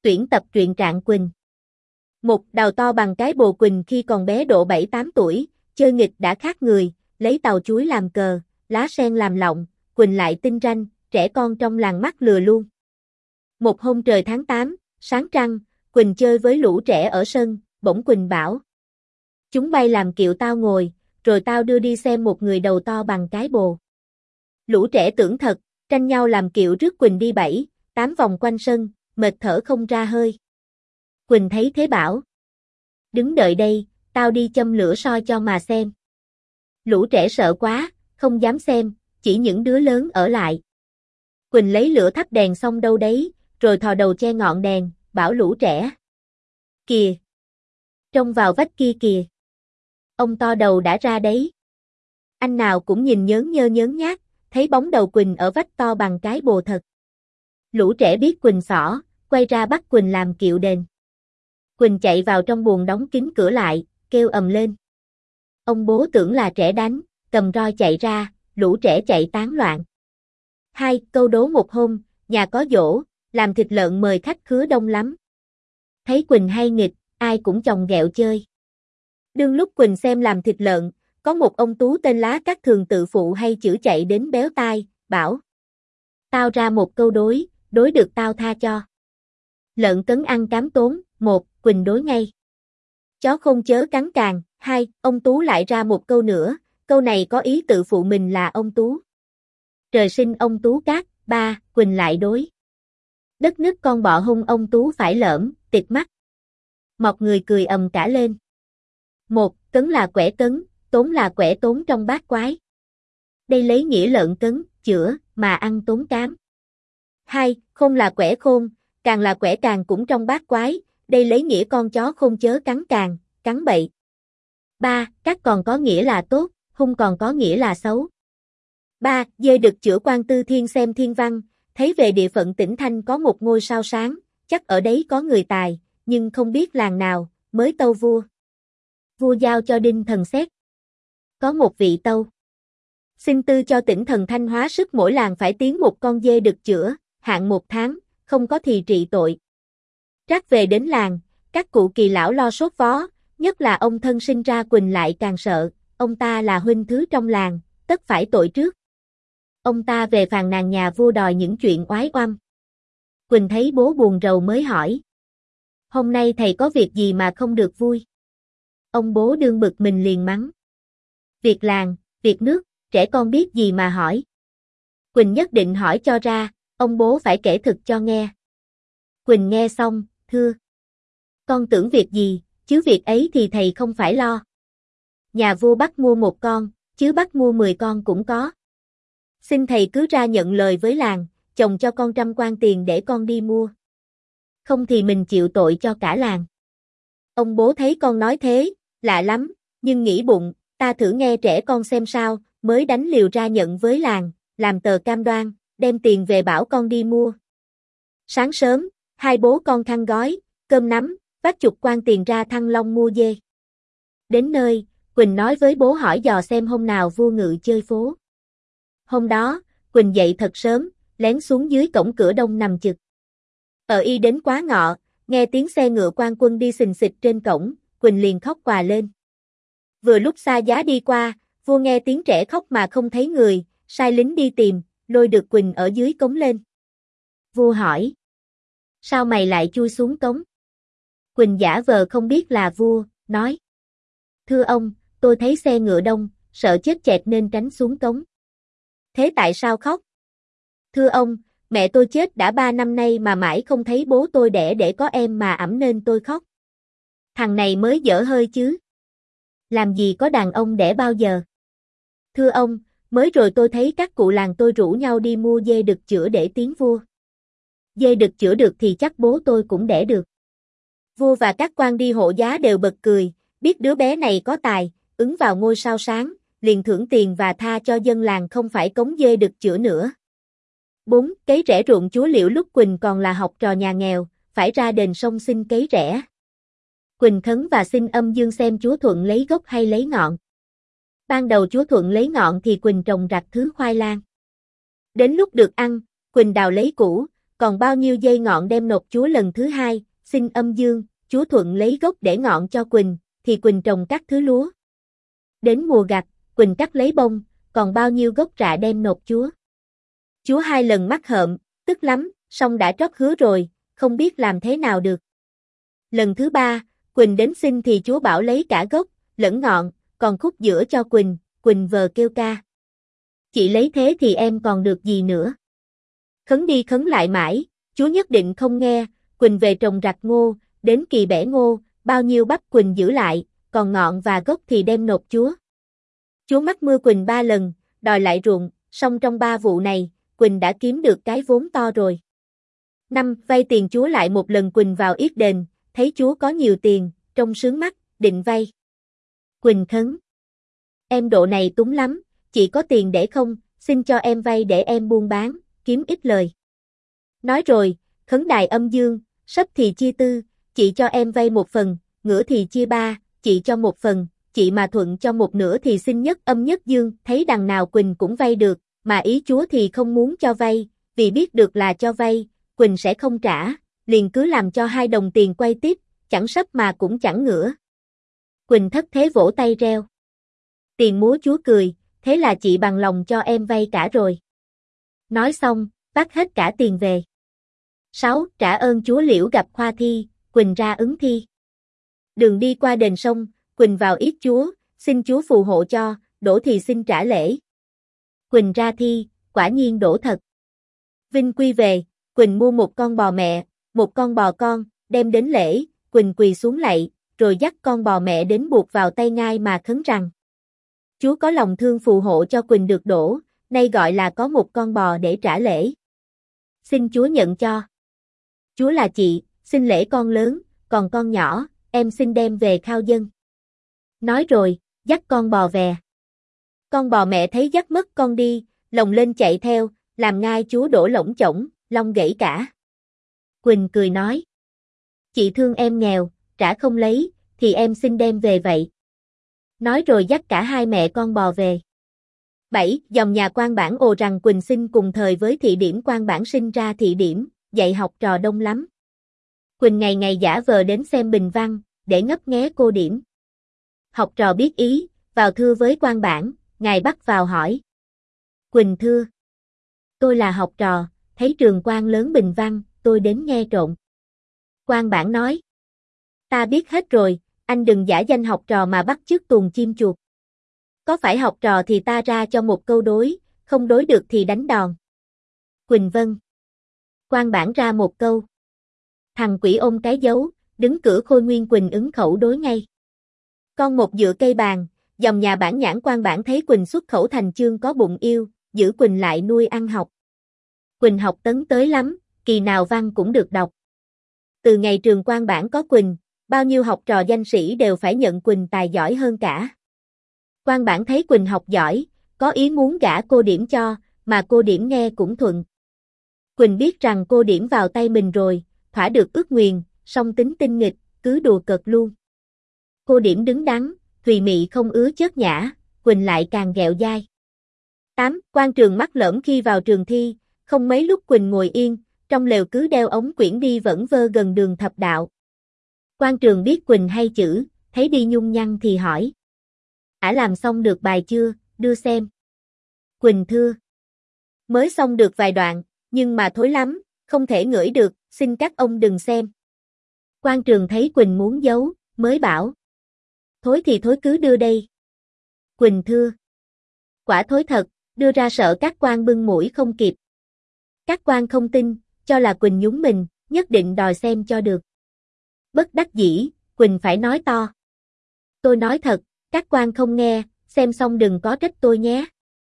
Tuyển tập truyện Trạng Quỳnh. Một đào to bằng cái bồ. Quỳnh khi còn bé độ 7-8 tuổi, chơi nghịch đã khác người, lấy tàu chuối làm cờ, lá sen làm lọng, Quỳnh lại tinh ranh, trẻ con trong làng mắc lừa luôn. Một hôm trời tháng 8, sáng trăng, Quỳnh chơi với lũ trẻ ở sân, bỗng Quỳnh bảo: chúng bay làm kiệu tao ngồi, rồi tao đưa đi xem một người đầu to bằng cái bồ. Lũ trẻ tưởng thật, tranh nhau làm kiệu rước Quỳnh đi 7-8 vòng quanh sân, mệt thở không ra hơi. Quỳnh thấy thế bảo: đứng đợi đây, tao đi châm lửa soi cho mà xem. Lũ trẻ sợ quá, không dám xem, chỉ những đứa lớn ở lại. Quỳnh lấy lửa thắp đèn xong đâu đấy, rồi thò đầu che ngọn đèn, bảo lũ trẻ: kìa! Trông vào vách kia kìa! Ông to đầu đã ra đấy. Anh nào cũng nhìn nhớn nhơ nhớn nhác, thấy bóng đầu Quỳnh ở vách to bằng cái bồ thật. Lũ trẻ biết Quỳnh xỏ, quay ra bắt Quỳnh làm kiệu đền. Quỳnh chạy vào trong buồng đóng kín cửa lại, kêu ầm lên. Ông bố tưởng là trẻ đánh, cầm roi chạy ra, lũ trẻ chạy tán loạn. 2. Câu đố. Một hôm, nhà có giỗ, làm thịt lợn mời khách khứa đông lắm. Thấy Quỳnh hay nghịch, ai cũng chồng ghẹo chơi. Đương lúc Quỳnh xem làm thịt lợn, có một ông tú tên Lá Cát thường tự phụ hay chữ chạy đến béo tai, bảo: tao ra một câu đối được tao tha cho. Lợn cấn ăn cám tốn. 1. Quỳnh đối ngay. Chó khôn chớ cắn càng. 2. Ông tú lại ra một câu nữa, câu này có ý tự phụ mình là ông tú. Trời sinh ông tú cát. 3. Quỳnh lại đối. Đất nứt con bọ hung ông tú phải lởm, tịt mắt. Một người cười ầm cả lên. 1. Cấn là quẻ cấn, tốn là quẻ tốn trong bát quái. Đây lấy nghĩa lợn cấn, chữa, mà ăn tốn cám. 2. Khôn là quẻ khôn, càng là quẻ càng cũng trong bát quái, đây lấy nghĩa con chó khôn chớ cắn càng, cắn bậy. 3. Cát còn có nghĩa là tốt, hung còn có nghĩa là xấu. 3. Dê đực chữa quan tư thiên xem thiên văn, thấy về địa phận tỉnh Thanh có một ngôi sao sáng, chắc ở đấy có người tài, nhưng không biết làng nào, mới tâu vua. Vua giao cho Đinh Thần xét. Có một vị tâu xin tư cho tỉnh Thần Thanh hóa sức mỗi làng phải tiến một con dê đực chữa, hạn 1 tháng, không có thì trị tội. Trác về đến làng, các cụ kỳ lão lo sốt vó, nhất là ông thân sinh ra Quỳnh lại càng sợ, ông ta là huynh thứ trong làng, tất phải tội trước. Ông ta về phàn nàn nhà vua đòi những chuyện oái oăm. Quỳnh thấy bố buồn rầu mới hỏi: hôm nay thầy có việc gì mà không được vui? Ông bố đương bực mình liền mắng: việc làng, việc nước, trẻ con biết gì mà hỏi. Quỳnh nhất định hỏi cho ra, ông bố phải kể thực cho nghe. Quỳnh nghe xong, thưa: con tưởng việc gì, chứ việc ấy thì thầy không phải lo. Nhà vua bắt mua 1 con, chứ bắt mua 10 con cũng có. Xin thầy cứ ra nhận lời với làng, chồng cho con 100 quan tiền để con đi mua. Không thì mình chịu tội cho cả làng. Ông bố thấy con nói thế, lạ lắm, nhưng nghĩ bụng, ta thử nghe trẻ con xem sao, mới đánh liều ra nhận với làng, làm tờ cam đoan, đem tiền về bảo con đi mua. Sáng sớm, hai bố con khăn gói, cơm nắm, vác chục quan tiền ra Thăng Long mua dê. Đến nơi, Quỳnh nói với bố hỏi dò xem hôm nào vua ngự chơi phố. Hôm đó, Quỳnh dậy thật sớm, lén xuống dưới cổng cửa đông nằm chực. Y đến quá ngọ, nghe tiếng xe ngựa quan quân đi xình xịch trên cổng, Quỳnh liền khóc òa lên. Vừa lúc xa giá đi qua, vua nghe tiếng trẻ khóc mà không thấy người, sai lính đi tìm, lôi được Quỳnh ở dưới cống lên. Vua hỏi: sao mày lại chui xuống cống? Quỳnh giả vờ không biết là vua, nói: thưa ông, tôi thấy xe ngựa đông, sợ chết chẹt nên tránh xuống cống. Thế tại sao khóc? Thưa ông, mẹ tôi chết đã 3 năm nay mà mãi không thấy bố tôi đẻ để có em mà ẵm nên tôi khóc. Thằng này mới dở hơi chứ. Làm gì có đàn ông đẻ bao giờ? Thưa ông, mới rồi tôi thấy các cụ làng tôi rủ nhau đi mua dê đực chữa để tiến vua. Dê đực chữa được thì chắc bố tôi cũng đẻ được. Vua và các quan đi hộ giá đều bật cười, biết đứa bé này có tài, ứng vào ngôi sao sáng, liền thưởng tiền và tha cho dân làng không phải cống dê đực chữa nữa. 4. Cấy rẽ ruộng chúa Liễu. Lúc Quỳnh còn là học trò nhà nghèo, phải ra đền sông xin cấy rẽ. Quỳnh khấn và xin âm dương xem chúa Thuận lấy gốc hay lấy ngọn. Ban đầu chúa Thuận lấy ngọn thì Quỳnh trồng rặt thứ khoai lang. Đến lúc được ăn, Quỳnh đào lấy củ, còn bao nhiêu dây ngọn đem nộp chúa lần thứ hai, xin âm dương, chúa thuận lấy gốc để ngọn cho Quỳnh, thì Quỳnh trồng các thứ lúa. Đến mùa gặt, Quỳnh cắt lấy bông, còn bao nhiêu gốc rạ đem nộp chúa. Chúa hai lần mắc hợm, tức lắm, song đã trót hứa rồi, không biết làm thế nào được. Lần thứ ba, Quỳnh đến xin thì chúa bảo lấy cả gốc, lẫn ngọn, còn khúc giữa cho Quỳnh, Quỳnh vờ kêu ca. Chị lấy thế thì em còn được gì nữa. Khấn đi khấn lại mãi, chúa nhất định không nghe, Quỳnh về trồng rặt ngô, đến kỳ bẻ ngô, bao nhiêu bắp Quỳnh giữ lại, còn ngọn và gốc thì đem nộp chúa. Chúa mắc mưa Quỳnh 3 lần, đòi lại ruộng, song trong 3 vụ này, Quỳnh đã kiếm được cái vốn to rồi. 5. Vay tiền chúa lại một lần Quỳnh vào yết đền, thấy chúa có nhiều tiền, trông sướng mắt, định vay. Quỳnh khấn. Em độ này túng lắm, chị có tiền để không, xin cho em vay để em buôn bán, kiếm ít lời. Nói rồi, khấn đài âm dương, sấp thì chia tư, chị cho em vay 1 phần, ngửa thì chia 3, chị cho 1 phần, chị mà thuận cho 1/2 thì xin nhất âm nhất dương, thấy đằng nào Quỳnh cũng vay được, mà ý chúa thì không muốn cho vay, vì biết được là cho vay, Quỳnh sẽ không trả, liền cứ làm cho 2 đồng tiền quay tiếp, chẳng sấp mà cũng chẳng ngửa. Quỳnh thất thế vỗ tay reo. Tiền múa chúa cười, thế là chị bằng lòng cho em vay cả rồi. Nói xong, vác hết cả tiền về. 6. Trả ơn chúa liễu gặp khoa thi, Quỳnh ra ứng thi. Đường đi qua đền sông, Quỳnh vào yết chúa, xin chúa phù hộ cho, đổ thì xin trả lễ. Quỳnh ra thi, quả nhiên đổ thật. Vinh quy về, Quỳnh mua 1 con bò mẹ, 1 con bò con, đem đến lễ, Quỳnh quỳ xuống lạy, rồi dắt con bò mẹ đến buộc vào tay ngai mà khấn rằng. Chúa có lòng thương phù hộ cho Quỳnh được đổ, nay gọi là có 1 con bò để trả lễ. Xin chúa nhận cho. Chúa là chị, xin lễ con lớn, còn con nhỏ, em xin đem về khao dân. Nói rồi, dắt con bò về. Con bò mẹ thấy dắt mất con đi, lồng lên chạy theo, làm ngai chúa đổ lỗng chổng, long gãy cả. Quỳnh cười nói. Chị thương em nghèo, trả không lấy, thì em xin đem về vậy. Nói rồi dắt cả 2 mẹ con bò về. 7. Dòng nhà Quan Bản ồ rằng Quỳnh sinh cùng thời với Thị Điểm. Quan Bản sinh ra Thị Điểm, dạy học trò đông lắm. Quỳnh ngày ngày giả vờ đến xem bình văn, để ngấp nghé cô Điểm. Học trò biết ý, vào thưa với Quan Bản, ngài bắt vào hỏi. Quỳnh thưa. Tôi là học trò, thấy trường quan lớn bình văn, tôi đến nghe trộn. Quan Bản nói. Ta biết hết rồi, anh đừng giả danh học trò mà bắt chước tuồng chim chuột. Có phải học trò thì ta ra cho một câu đối, không đối được thì đánh đòn. Quỳnh vâng. Quan Bản ra một câu. Thằng quỷ ôm cái dấu, đứng cửa Khôi Nguyên. Quỳnh ứng khẩu đối ngay. Con một dựa cây bàn, dòng nhà Bản nhãn. Quan Bản thấy Quỳnh xuất khẩu thành chương có bụng yêu, giữ Quỳnh lại nuôi ăn học. Quỳnh học tấn tới lắm, kỳ nào văn cũng được đọc. Từ ngày trường Quan Bản có Quỳnh, bao nhiêu học trò danh sĩ đều phải nhận Quỳnh tài giỏi hơn cả. Quan Bản thấy Quỳnh học giỏi, có ý muốn gả cô Điểm cho, mà cô Điểm nghe cũng thuận. Quỳnh biết rằng cô Điểm vào tay mình rồi, thỏa được ước nguyền, song tính tinh nghịch, cứ đùa cợt luôn. Cô Điểm đứng đắn, thùy mị không ứa chớt nhã, Quỳnh lại càng ghẹo dai. 8. Quan Trường mắc lỡm khi vào trường thi, không mấy lúc Quỳnh ngồi yên, trong lều cứ đeo ống quyển đi vẩn vơ gần đường thập đạo. Quan Trường biết Quỳnh hay chữ, thấy đi nhung nhăng thì hỏi. Ả làm xong được bài chưa, đưa xem. Quỳnh thưa. Mới xong được vài đoạn, nhưng mà thối lắm, không thể ngửi được, xin các ông đừng xem. Quan Trường thấy Quỳnh muốn giấu, mới bảo. Thối thì thối cứ đưa đây. Quỳnh thưa. Quả thối thật, đưa ra sợ các quan bưng mũi không kịp. Các quan không tin, cho là Quỳnh nhúng mình, nhất định đòi xem cho được. Bất đắc dĩ, Quỳnh phải nói to. Tôi nói thật, các quan không nghe, xem xong đừng có trách tôi nhé.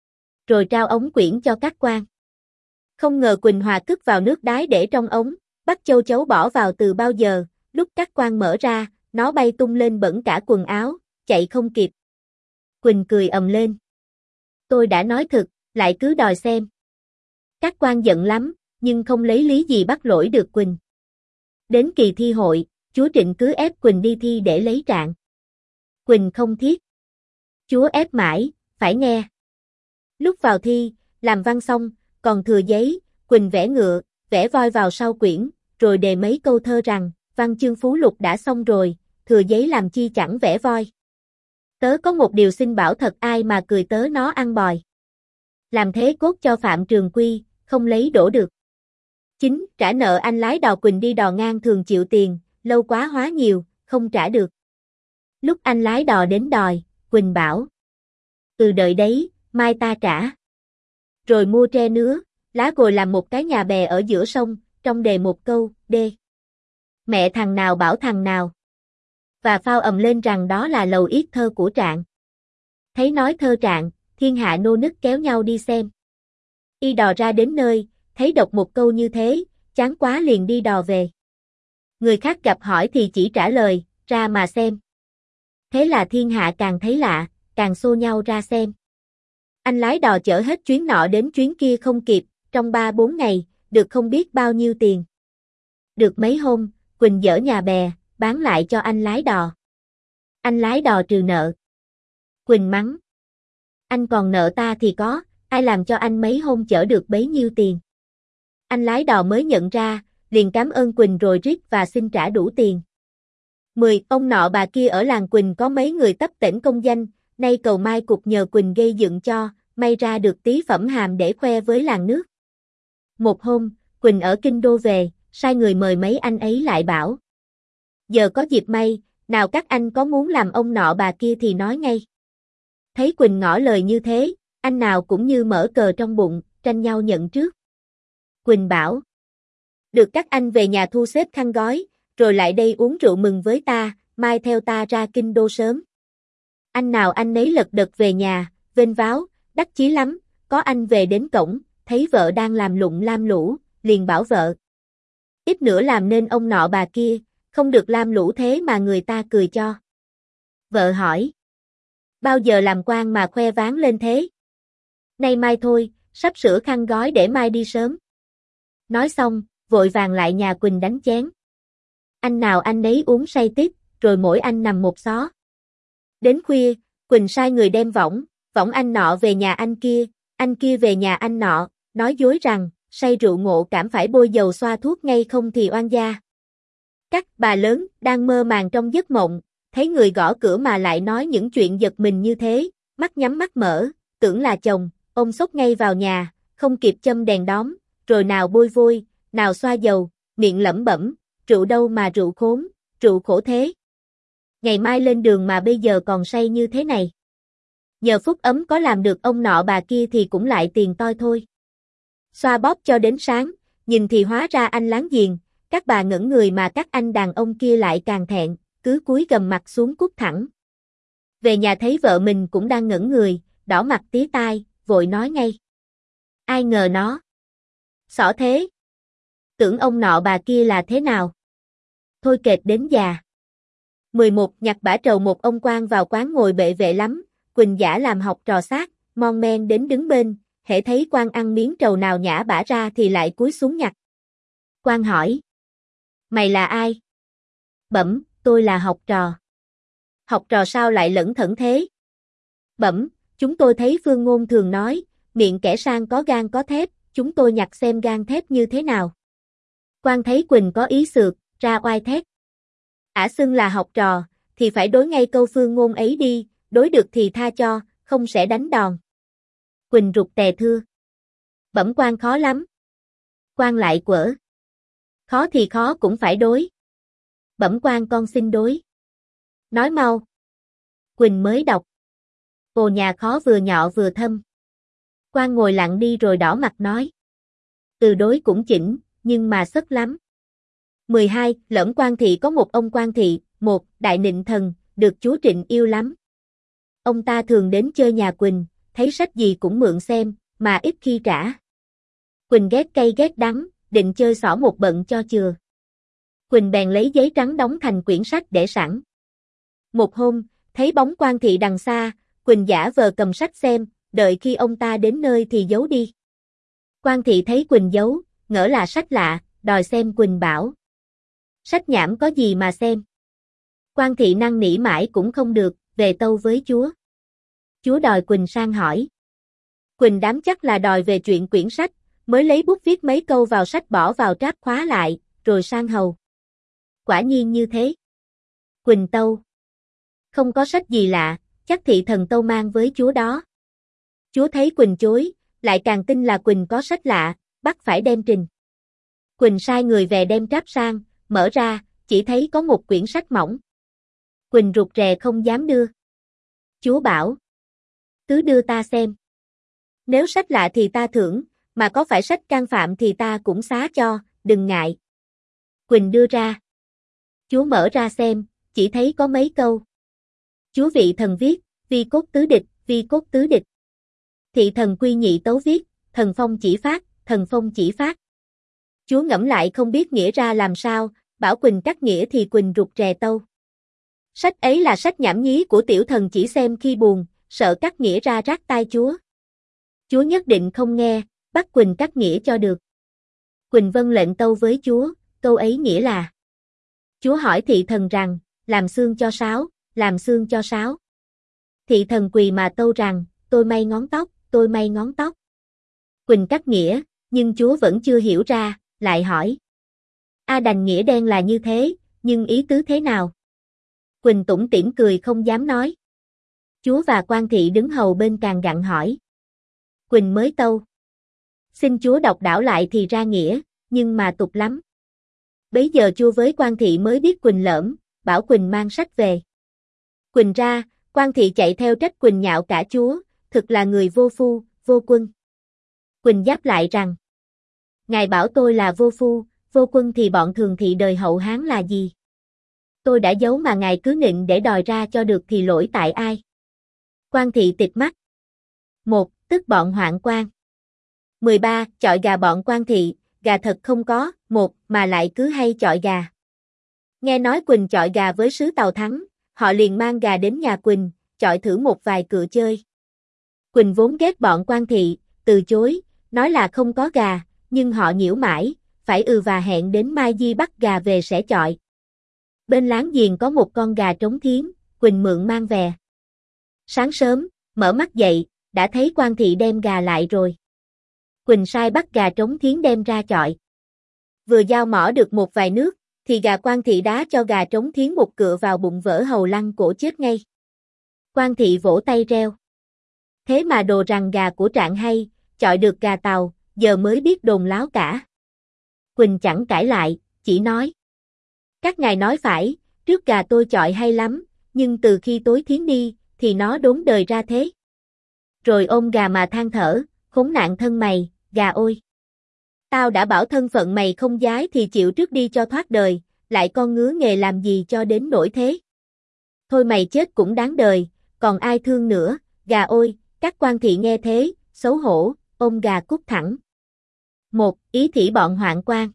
Rồi trao ống quyển cho các quan. Không ngờ Quỳnh hòa cất vào nước đái để trong ống, bắt châu chấu bỏ vào từ bao giờ, lúc các quan mở ra, nó bay tung lên bẩn cả quần áo, chạy không kịp. Quỳnh cười ầm lên. Tôi đã nói thật, lại cứ đòi xem. Các quan giận lắm, nhưng không lấy lý gì bắt lỗi được Quỳnh. Đến kỳ thi hội, chúa Trịnh cứ ép Quỳnh đi thi để lấy trạng. Quỳnh không thiết. Chúa ép mãi, phải nghe. Lúc vào thi, làm văn xong, còn thừa giấy, Quỳnh vẽ ngựa, vẽ voi vào sau quyển, rồi đề mấy câu thơ rằng, văn chương phú lục đã xong rồi, thừa giấy làm chi chẳng vẽ voi. Tớ có một điều xin bảo thật ai mà cười tớ nó ăn bòi. Làm thế cốt cho Phạm Trường Quy, không lấy đổ được. 9. Trả nợ anh lái đò Quỳnh đi đò ngang thường chịu tiền, lâu quá hóa nhiều, không trả được. Lúc anh lái đò đến đòi, Quỳnh bảo. Đợi đấy, mai ta trả. Rồi mua tre nứa, lá gồi làm một cái nhà bè ở giữa sông, trong đề một câu, đê. Mẹ thằng nào bảo thằng nào. Và phao ầm lên rằng đó là lầu yết thơ của Trạng. Thấy nói thơ Trạng, thiên hạ nô nức kéo nhau đi xem. Y đò ra đến nơi, thấy đọc một câu như thế, chán quá liền đi đò về. Người khác gặp hỏi thì chỉ trả lời, ra mà xem. Thế là thiên hạ càng thấy lạ, càng xô nhau ra xem. Anh lái đò chở hết chuyến nọ đến chuyến kia không kịp, trong 3-4 ngày, được không biết bao nhiêu tiền. Được mấy hôm, Quỳnh dỡ nhà bè, bán lại cho anh lái đò. Anh lái đò trừ nợ. Quỳnh mắng. Anh còn nợ ta thì có, ai làm cho anh mấy hôm chở được bấy nhiêu tiền. Anh lái đò mới nhận ra, liền cảm ơn Quỳnh rồi rít và xin trả đủ tiền. 10. Ông nọ bà kia ở làng Quỳnh có mấy người tấp tễnh công danh, nay cầu mai cục nhờ Quỳnh gây dựng cho, may ra được tí phẩm hàm để khoe với làng nước. Một hôm, Quỳnh ở Kinh Đô về, sai người mời mấy anh ấy lại bảo. Giờ có dịp may, nào các anh có muốn làm ông nọ bà kia thì nói ngay. Thấy Quỳnh ngỏ lời như thế, anh nào cũng như mở cờ trong bụng, tranh nhau nhận trước. Quỳnh bảo. Được các anh về nhà thu xếp khăn gói, rồi lại đây uống rượu mừng với ta, mai theo ta ra Kinh Đô sớm. Anh nào anh nấy lật đật về nhà, vênh váo, đắc chí lắm, có anh về đến cổng, thấy vợ đang làm lụng lam lũ, liền bảo vợ. Ít nữa làm nên ông nọ bà kia, không được lam lũ thế mà người ta cười cho. Vợ hỏi. Bao giờ làm quan mà khoe váng lên thế? Nay mai thôi, sắp sửa khăn gói để mai đi sớm. Nói xong, vội vàng lại nhà Quỳnh đánh chén. Anh nào anh nấy uống say tít, rồi mỗi anh nằm một xó. Đến khuya, Quỳnh sai người đem võng anh nọ về nhà anh kia về nhà anh nọ, nói dối rằng, say rượu ngộ cảm phải bôi dầu xoa thuốc ngay không thì oan gia. Các bà lớn, đang mơ màng trong giấc mộng, thấy người gõ cửa mà lại nói những chuyện giật mình như thế, mắt nhắm mắt mở, tưởng là chồng, ông xốc ngay vào nhà, không kịp châm đèn đóm, rồi nào bôi vôi, nào xoa dầu, miệng lẩm bẩm, rượu đâu mà rượu khốn, rượu khổ thế. Ngày mai lên đường mà bây giờ còn say như thế này. Nhờ phúc ấm có làm được ông nọ bà kia thì cũng lại tiền toi thôi. Xoa bóp cho đến sáng, nhìn thì hóa ra anh láng giềng, các bà ngẩn người mà các anh đàn ông kia lại càng thẹn, cứ cúi gầm mặt xuống cút thẳng. Về nhà thấy vợ mình cũng đang ngẩn người, đỏ mặt tía tai, vội nói ngay. Ai ngờ nó xỏ thế. Tưởng ông nọ bà kia là thế nào? Thôi kệt đến già. 11. Nhặt bả trầu một ông quan vào quán ngồi bệ vệ lắm, Quỳnh giả làm học trò xác, mon men đến đứng bên, hễ thấy quan ăn miếng trầu nào nhả bả ra thì lại cúi xuống nhặt. Quan hỏi. Mày là ai? Bẩm, tôi là học trò. Học trò sao lại lẩn thẩn thế? Bẩm, chúng tôi thấy Phương Ngôn thường nói, miệng kẻ sang có gan có thép, chúng tôi nhặt xem gan thép như thế nào. Quan thấy Quỳnh có ý xược, ra oai thét. Ả xưng là học trò, thì phải đối ngay câu Phương Ngôn ấy đi, đối được thì tha cho, không sẽ đánh đòn. Quỳnh rụt tè thưa. Bẩm quan khó lắm. Quan lại quở. Khó thì khó cũng phải đối. Bẩm quan con xin đối. Nói mau. Quỳnh mới đọc. Ồ nhà khó vừa nhọ vừa thâm. Quan ngồi lặng đi rồi đỏ mặt nói. Từ đối cũng chỉnh, nhưng mà sất lắm. 12. Lỡm Quan thị có một ông quan thị, một đại nịnh thần, được chúa Trịnh yêu lắm. Ông ta thường đến chơi nhà Quỳnh, thấy sách gì cũng mượn xem, mà ít khi trả. Quỳnh ghét cay ghét đắng, định chơi xỏ một bận cho chừa. Quỳnh bèn lấy giấy trắng đóng thành quyển sách để sẵn. Một hôm, thấy bóng quan thị đằng xa, Quỳnh giả vờ cầm sách xem, đợi khi ông ta đến nơi thì giấu đi. Quan thị thấy Quỳnh giấu, ngỡ là sách lạ, đòi xem. Quỳnh bảo. Sách nhảm có gì mà xem. Quan thị năn nỉ mãi cũng không được, về tâu với chúa. Chúa đòi Quỳnh sang hỏi. Quỳnh đám chắc là đòi về chuyện quyển sách, mới lấy bút viết mấy câu vào sách bỏ vào tráp khóa lại, rồi sang hầu. Quả nhiên như thế. Quỳnh tâu. Không có sách gì lạ, chắc thị thần tâu mang với chúa đó. Chúa thấy Quỳnh chối, lại càng tin là Quỳnh có sách lạ, bắt phải đem trình. Quỳnh sai người về đem tráp sang, mở ra, chỉ thấy có một quyển sách mỏng. Quỳnh rụt rè không dám đưa. Chúa bảo. Cứ đưa ta xem. Nếu sách lạ thì ta thưởng, mà có phải sách can phạm thì ta cũng xá cho, đừng ngại. Quỳnh đưa ra. Chúa mở ra xem, chỉ thấy có mấy câu. Chúa vị thần viết, vi cốt tứ địch, vi cốt tứ địch. Thị thần quy nhị tấu viết, thần phong chỉ phát, thần phong chỉ phát. Chúa ngẫm lại không biết nghĩa ra làm sao, bảo Quỳnh cắt nghĩa thì Quỳnh rụt rè tâu. Sách ấy là sách nhảm nhí của tiểu thần chỉ xem khi buồn, sợ cắt nghĩa ra rát tai chúa. Chúa nhất định không nghe, bắt Quỳnh cắt nghĩa cho được. Quỳnh vâng lệnh tâu với chúa, câu ấy nghĩa là. Chúa hỏi thị thần rằng, làm xương cho sáo, làm xương cho sáo. Thị thần quỳ mà tâu rằng, tôi may ngón tóc, tôi may ngón tóc. Quỳnh cắt nghĩa, nhưng chúa vẫn chưa hiểu ra, lại hỏi. Đành nghĩa đen là như thế, nhưng ý tứ thế nào? Quỳnh tủm tỉm cười không dám nói. Chúa và quan thị đứng hầu bên càng gặn hỏi. Quỳnh mới tâu. Xin chúa đọc đảo lại thì ra nghĩa, nhưng mà tục lắm. Bấy giờ chúa với quan thị mới biết Quỳnh lỡm, bảo Quỳnh mang sách về. Quỳnh ra, quan thị chạy theo trách Quỳnh nhạo cả chúa, thực là người vô phu, vô quân. Quỳnh đáp lại rằng. Ngài bảo tôi là vô phu, vô quân thì bọn thường thị đời Hậu Hán là gì? Tôi đã giấu mà ngài cứ nịnh để đòi ra cho được thì lỗi tại ai? Quan thị tịt mắt. 1. Tức bọn hoạn quan. 13. Chọi gà bọn quan thị, gà thật không có, một mà lại cứ hay chọi gà. Nghe nói Quỳnh chọi gà với sứ Tàu thắng, họ liền mang gà đến nhà Quỳnh, chọi thử một vài cựa chơi. Quỳnh vốn ghét bọn quan thị, từ chối, nói là không có gà, nhưng họ nhiễu mãi, phải và hẹn đến mai Di bắt gà về sẽ chọi. Bên láng giềng có một con gà trống thiến, Quỳnh mượn mang về. Sáng sớm, mở mắt dậy, đã thấy quan thị đem gà lại rồi. Quỳnh sai bắt gà trống thiến đem ra chọi. Vừa giao mỏ được một vài nước, thì gà quan thị đá cho gà trống thiến một cựa vào bụng vỡ hầu lăn cổ chết ngay. Quan thị vỗ tay reo. Thế mà đồ rằng gà của Trạng hay, chọi được gà Tàu, giờ mới biết đồn láo cả. Quỳnh chẳng cãi lại, chỉ nói. Các ngài nói phải, trước gà tôi chọi hay lắm, nhưng từ khi tối thiến đi, thì nó đốn đời ra thế. Rồi ôm gà mà than thở, khốn nạn thân mày, gà ôi. Tao đã bảo thân phận mày không giái thì chịu trước đi cho thoát đời, lại con ngứa nghề làm gì cho đến nỗi thế. Thôi mày chết cũng đáng đời, còn ai thương nữa, gà ôi, các quan thị nghe thế, xấu hổ, ôm gà cút thẳng. 1. Ý thỉ bọn hoạn quan.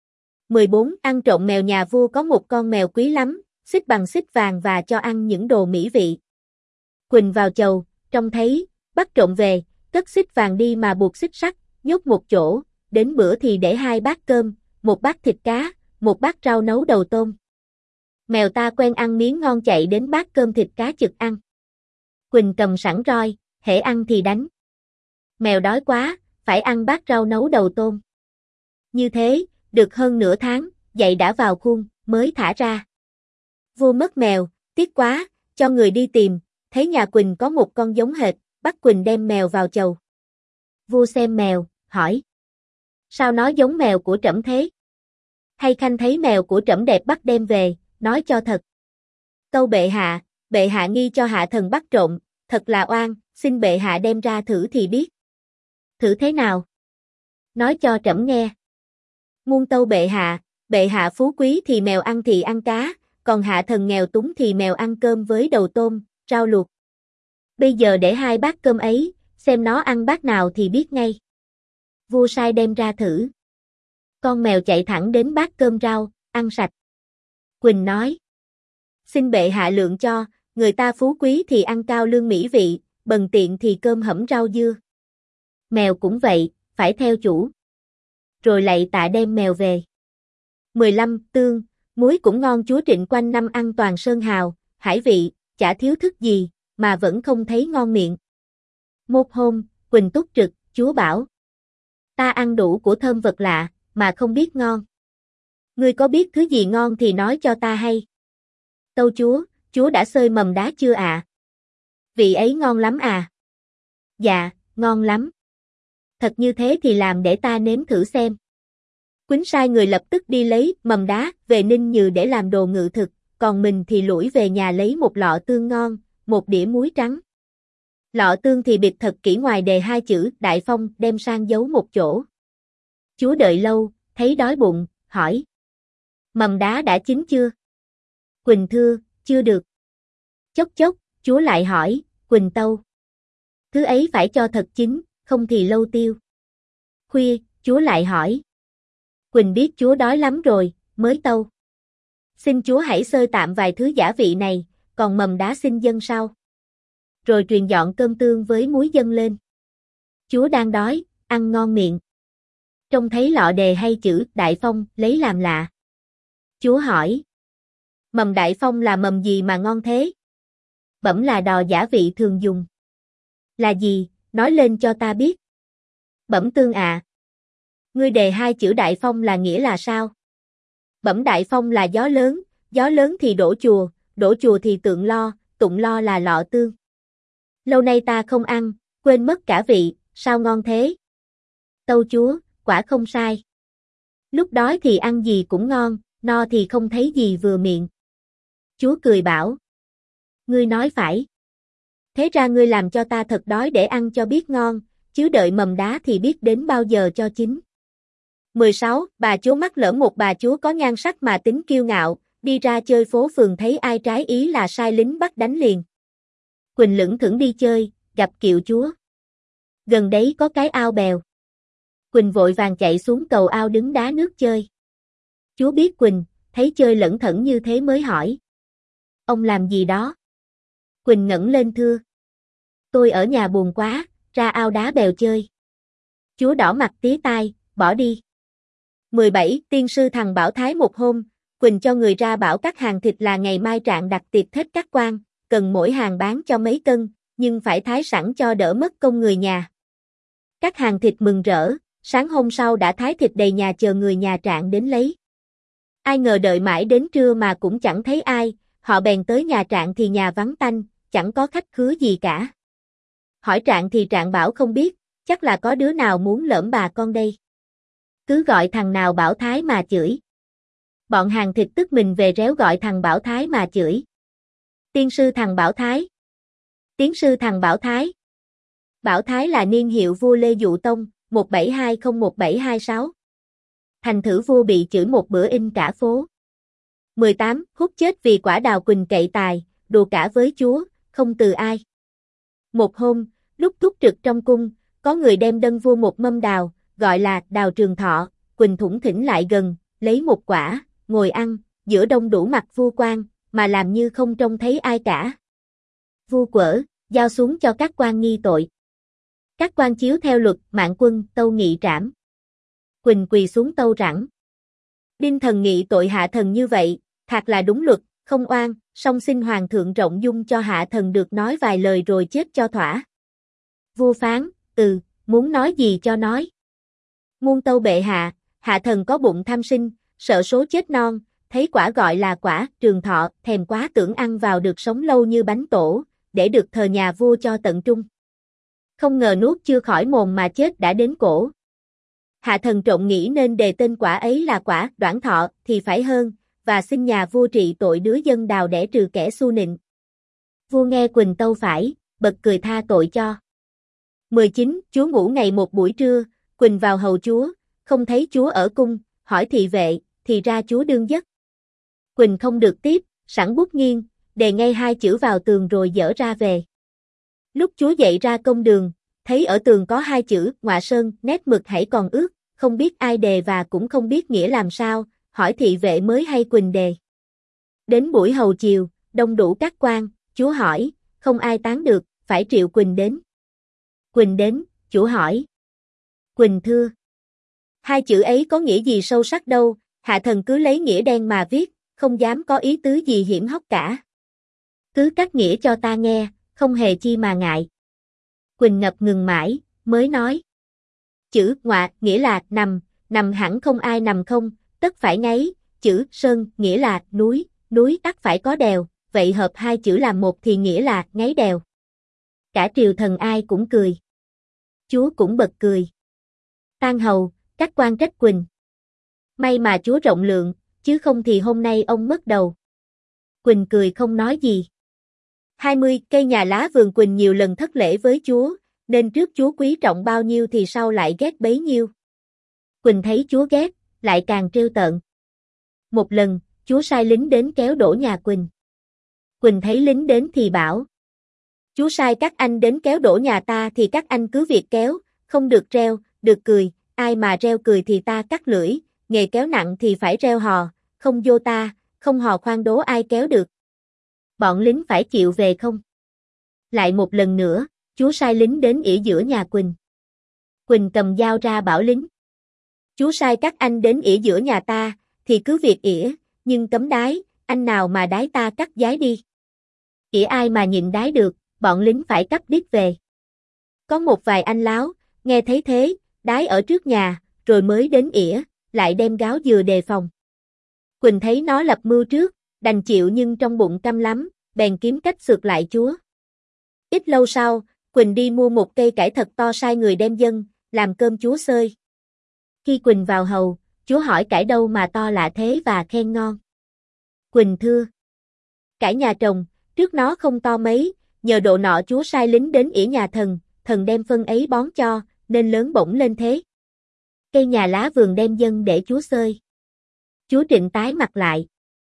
14. Ăn trộm mèo nhà vua có một con mèo quý lắm, xích bằng xích vàng và cho ăn những đồ mỹ vị. Quỳnh vào chầu, trông thấy, bắt trộm về, cất xích vàng đi mà buộc xích sắt, nhốt một chỗ, đến bữa thì để 2 bát cơm, 1 bát thịt cá, 1 bát rau nấu đầu tôm. Mèo ta quen ăn miếng ngon chạy đến bát cơm thịt cá chực ăn. Quỳnh cầm sẵn roi, hễ ăn thì đánh. Mèo đói quá, phải ăn bát rau nấu đầu tôm. Như thế, được hơn nửa tháng, dậy đã vào khuôn, mới thả ra. Vua mất mèo, tiếc quá, cho người đi tìm, thấy nhà Quỳnh có một con giống hệt, bắt Quỳnh đem mèo vào chầu. Vua xem mèo, hỏi. Sao nó giống mèo của trẫm thế? Hay khanh thấy mèo của trẫm đẹp bắt đem về, nói cho thật. Tâu bệ hạ nghi cho hạ thần bắt trộm, thật là oan, xin bệ hạ đem ra thử thì biết. Thử thế nào? Nói cho trẫm nghe. Muôn tâu bệ hạ phú quý thì mèo ăn thì ăn cá, còn hạ thần nghèo túng thì mèo ăn cơm với đầu tôm, rau luộc. Bây giờ để 2 bát cơm ấy, xem nó ăn bát nào thì biết ngay. Vua sai đem ra thử. Con mèo chạy thẳng đến bát cơm rau, ăn sạch. Quỳnh nói. Xin bệ hạ lượng cho, người ta phú quý thì ăn cao lương mỹ vị, bần tiện thì cơm hẩm rau dưa. Mèo cũng vậy, phải theo chủ. Rồi lạy tạ đem mèo về. 15. Tương, muối cũng ngon chúa Trịnh quanh năm ăn toàn sơn hào, hải vị, chả thiếu thức gì, mà vẫn không thấy ngon miệng. Một hôm, Quỳnh túc trực, chúa bảo. Ta ăn đủ của thơm vật lạ, mà không biết ngon. Ngươi có biết thứ gì ngon thì nói cho ta hay. Tâu chúa đã xơi mầm đá chưa ạ? Vị ấy ngon lắm à? Dạ, ngon lắm. Thật như thế thì làm để ta nếm thử xem. Quýnh sai người lập tức đi lấy mầm đá về Ninh Nhừ để làm đồ ngự thực, còn mình thì lủi về nhà lấy một lọ tương ngon, một đĩa muối trắng. Lọ tương thì bịt thật kỹ ngoài đề hai chữ Đại Phong đem sang giấu một chỗ. Chúa đợi lâu, thấy đói bụng, hỏi. Mầm đá đã chín chưa? Quỳnh thưa, chưa được. Chốc chốc, chúa lại hỏi, Quỳnh tâu. Thứ ấy phải cho thật chín, không thì lâu tiêu. Khuya, chúa lại hỏi. Quỳnh biết chúa đói lắm rồi, mới tâu. Xin chúa hãy xơi tạm vài thứ giả vị này, còn mầm đá xin dâng sau. Rồi truyền dọn cơm tương với muối dâng lên. Chúa đang đói, ăn ngon miệng. Trông thấy lọ đề hay chữ Đại Phong lấy làm lạ. Chúa hỏi. Mầm Đại Phong là mầm gì mà ngon thế? Bẩm là đò giả vị thường dùng. Là gì, nói lên cho ta biết. Bẩm tương ạ. Ngươi đề hai chữ Đại Phong là nghĩa là sao? Bẩm Đại Phong là gió lớn thì đổ chùa thì tụng lo là lọ tương. Lâu nay ta không ăn, quên mất cả vị, sao ngon thế? Tâu chúa, quả không sai. Lúc đói thì ăn gì cũng ngon, no thì không thấy gì vừa miệng. Chúa cười bảo. Ngươi nói phải. Thế ra ngươi làm cho ta thật đói để ăn cho biết ngon, chứ đợi mầm đá thì biết đến bao giờ cho chín. 16. Bà chúa mắc lỡ một bà chúa có nhan sắc mà tính kiêu ngạo, đi ra chơi phố phường thấy ai trái ý là sai lính bắt đánh liền. Quỳnh lững thững đi chơi, gặp kiệu chúa. Gần đấy có cái ao bèo. Quỳnh vội vàng chạy xuống cầu ao đứng đá nước chơi. Chúa biết Quỳnh, thấy chơi lẩn thẩn như thế mới hỏi. Ông làm gì đó? Quỳnh ngẩng lên thưa. Tôi ở nhà buồn quá, ra ao đá bèo chơi. Chúa đỏ mặt tía tai, bỏ đi. 17. Tiên sư thằng Bảo Thái một hôm, Quỳnh cho người ra bảo các hàng thịt là ngày mai trạng đặt tiệc thết các quan, cần mỗi hàng bán cho mấy cân, nhưng phải thái sẵn cho đỡ mất công người nhà. Các hàng thịt mừng rỡ, sáng hôm sau đã thái thịt đầy nhà chờ người nhà Trạng đến lấy. Ai ngờ đợi mãi đến trưa mà cũng chẳng thấy ai, họ bèn tới nhà Trạng thì nhà vắng tanh, chẳng có khách khứa gì cả. Hỏi Trạng thì Trạng bảo không biết, chắc là có đứa nào muốn lỡm bà con đây. Cứ gọi thằng nào Bảo Thái mà chửi. Bọn hàng thịt tức mình về réo gọi thằng Bảo Thái mà chửi. Tiên sư thằng Bảo Thái. Tiến sư thằng Bảo Thái. Bảo Thái là niên hiệu vua Lê Dụ Tông, 1720-1726. Thành thử vua bị chửi một bữa in cả phố. 18. Hút chết vì quả đào Quỳnh cậy tài, đùa cả với chúa, không từ ai. Một hôm, lúc thúc trực trong cung, có người đem dâng vua một mâm đào, gọi là đào trường thọ, Quỳnh thủng thỉnh lại gần, lấy một quả, ngồi ăn, giữa đông đủ mặt vua quan, mà làm như không trông thấy ai cả. Vua quở, giao xuống cho các quan nghi tội. Các quan chiếu theo luật Mạng Quân tâu nghị trảm. Quỳnh quỳ xuống tâu rẳng. Đinh thần nghị tội hạ thần như vậy, thạc là đúng luật, không oan, song xin hoàng thượng rộng dung cho hạ thần được nói vài lời rồi chết cho thỏa. Vua phán, muốn nói gì cho nói. Muôn tâu bệ hạ, hạ thần có bụng tham sinh, sợ số chết non, thấy quả gọi là quả trường thọ, thèm quá tưởng ăn vào được sống lâu như bánh tổ, để được thờ nhà vua cho tận trung. Không ngờ nuốt chưa khỏi mồm mà chết đã đến cổ. Hạ thần trộm nghĩ nên đề tên quả ấy là quả Đoản Thọ thì phải hơn, và xin nhà vua trị tội đứa dân đào để trừ kẻ xu nịnh. Vua nghe Quỳnh tâu phải, bật cười tha tội cho. 19. Chúa ngủ ngày một buổi trưa, Quỳnh vào hầu chúa, không thấy chúa ở cung, hỏi thị vệ, thì ra chúa đương giấc. Quỳnh không được tiếp, sẵn bút nghiêng, đề ngay hai chữ vào tường rồi dở ra về. Lúc chúa dậy ra công đường, thấy ở tường có hai chữ ngọa sơn, nét mực hãy còn ướt, không biết ai đề và cũng không biết nghĩa làm sao, hỏi thị vệ mới hay Quỳnh đề. Đến buổi hầu chiều, đông đủ các quan, chúa hỏi, không ai tán được, phải triệu Quỳnh đến. Quỳnh đến, chủ hỏi. Quỳnh thưa. Hai chữ ấy có nghĩa gì sâu sắc đâu, hạ thần cứ lấy nghĩa đen mà viết, không dám có ý tứ gì hiểm hóc cả. Cứ cắt nghĩa cho ta nghe, không hề chi mà ngại. Quỳnh ngập ngừng mãi, mới nói. Chữ ngọa nghĩa là nằm, nằm hẳn không ai nằm không, tất phải ngáy, chữ sơn nghĩa là núi, núi ắt phải có đèo, vậy hợp hai chữ làm một thì nghĩa là ngáy đèo. Cả triều thần ai cũng cười. Chúa cũng bật cười. Tan hầu, các quan trách Quỳnh. May mà chúa rộng lượng, chứ không thì hôm nay ông mất đầu. Quỳnh cười không nói gì. 20 cây nhà lá vườn Quỳnh nhiều lần thất lễ với chúa, nên trước chúa quý trọng bao nhiêu thì sau lại ghét bấy nhiêu. Quỳnh thấy chúa ghét, lại càng trêu tợn. Một lần, chúa sai lính đến kéo đổ nhà Quỳnh. Quỳnh thấy lính đến thì bảo: Chúa sai các anh đến kéo đổ nhà ta thì các anh cứ việc kéo, không được reo, được cười, ai mà reo cười thì ta cắt lưỡi, nghề kéo nặng thì phải reo hò, không vô ta, không hò khoan đố ai kéo được. Bọn lính phải chịu về không? Lại một lần nữa, chúa sai lính đến ỉa giữa nhà Quỳnh. Quỳnh cầm dao ra bảo lính: Chúa sai các anh đến ỉa giữa nhà ta, thì cứ việc ỉa, nhưng cấm đái, anh nào mà đái ta cắt giái đi. Ỉa ai mà nhịn đái được, bọn lính phải cắp đít về. Có một vài anh láo, nghe thấy thế, đái ở trước nhà, rồi mới đến ỉa, lại đem gáo dừa đề phòng. Quỳnh thấy nó lập mưu trước, đành chịu nhưng trong bụng căm lắm, bèn kiếm cách xược lại chúa. Ít lâu sau, Quỳnh đi mua một cây cải thật to sai người đem dâng, làm cơm chúa xơi. Khi Quỳnh vào hầu, chúa hỏi cải đâu mà to lạ thế và khen ngon. Quỳnh thưa: Cải nhà trồng, trước nó không to mấy, nhờ độ nọ chúa sai lính đến ỉa nhà thần, thần đem phân ấy bón cho, nên lớn bổng lên thế. Cây nhà lá vườn đem dâng để chúa xơi. Chúa Trịnh tái mặt lại.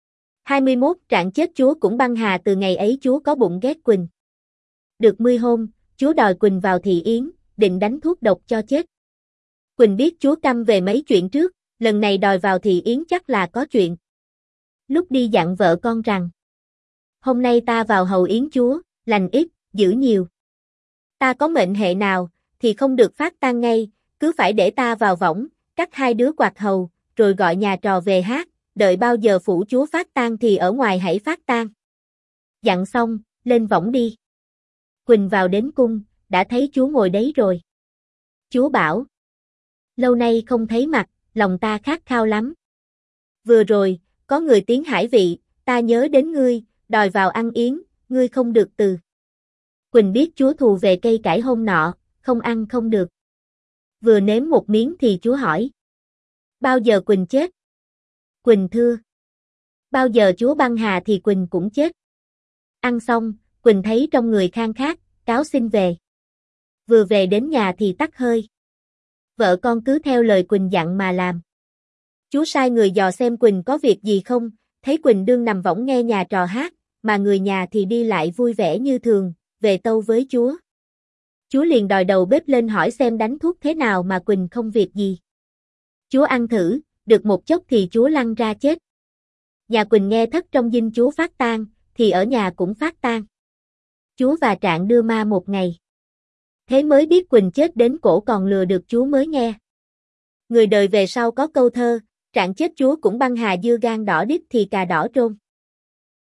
21 Trạng chết chúa cũng băng hà từ ngày ấy chúa có bụng ghét Quỳnh. Được 10 hôm, chúa đòi Quỳnh vào thị yến, định đánh thuốc độc cho chết. Quỳnh biết chúa căm về mấy chuyện trước, lần này đòi vào thị yến chắc là có chuyện. Lúc đi dặn vợ con rằng: Hôm nay ta vào hầu yến chúa, lành ít, dữ nhiều. Ta có mệnh hệ nào, thì không được phát tang ngay, cứ phải để ta vào võng, cắt hai đứa quạt hầu, rồi gọi nhà trò về hát, đợi bao giờ phủ chúa phát tang thì ở ngoài hãy phát tang. Dặn xong, lên võng đi. Quỳnh vào đến cung, đã thấy chúa ngồi đấy rồi. Chúa bảo: Lâu nay không thấy mặt, lòng ta khát khao lắm. Vừa rồi, có người tiến hải vị, ta nhớ đến ngươi, đòi vào ăn yến, ngươi không được từ. Quỳnh biết chúa thù về cây cải hôm nọ, không ăn không được. Vừa nếm một miếng thì chúa hỏi: Bao giờ Quỳnh chết? Quỳnh thưa: Bao giờ chúa băng hà thì Quỳnh cũng chết. Ăn xong, Quỳnh thấy trong người khang khát, cáo xin về. Vừa về đến nhà thì tắt hơi. Vợ con cứ theo lời Quỳnh dặn mà làm. Chúa sai người dò xem Quỳnh có việc gì không, thấy Quỳnh đương nằm võng nghe nhà trò hát, mà người nhà thì đi lại vui vẻ như thường, về tâu với chúa. Chúa liền đòi đầu bếp lên hỏi xem đánh thuốc thế nào mà Quỳnh không việc gì. Chúa ăn thử, được một chốc thì chúa lăn ra chết. Nhà Quỳnh nghe thất trong dinh chúa phát tang, thì ở nhà cũng phát tang. Chúa và Trạng đưa ma một ngày. Thế mới biết Quỳnh chết đến cổ còn lừa được chúa mới nghe. Người đời về sau có câu thơ: Trạng chết chúa cũng băng hà dưa gan đỏ đít thì cà đỏ trôn.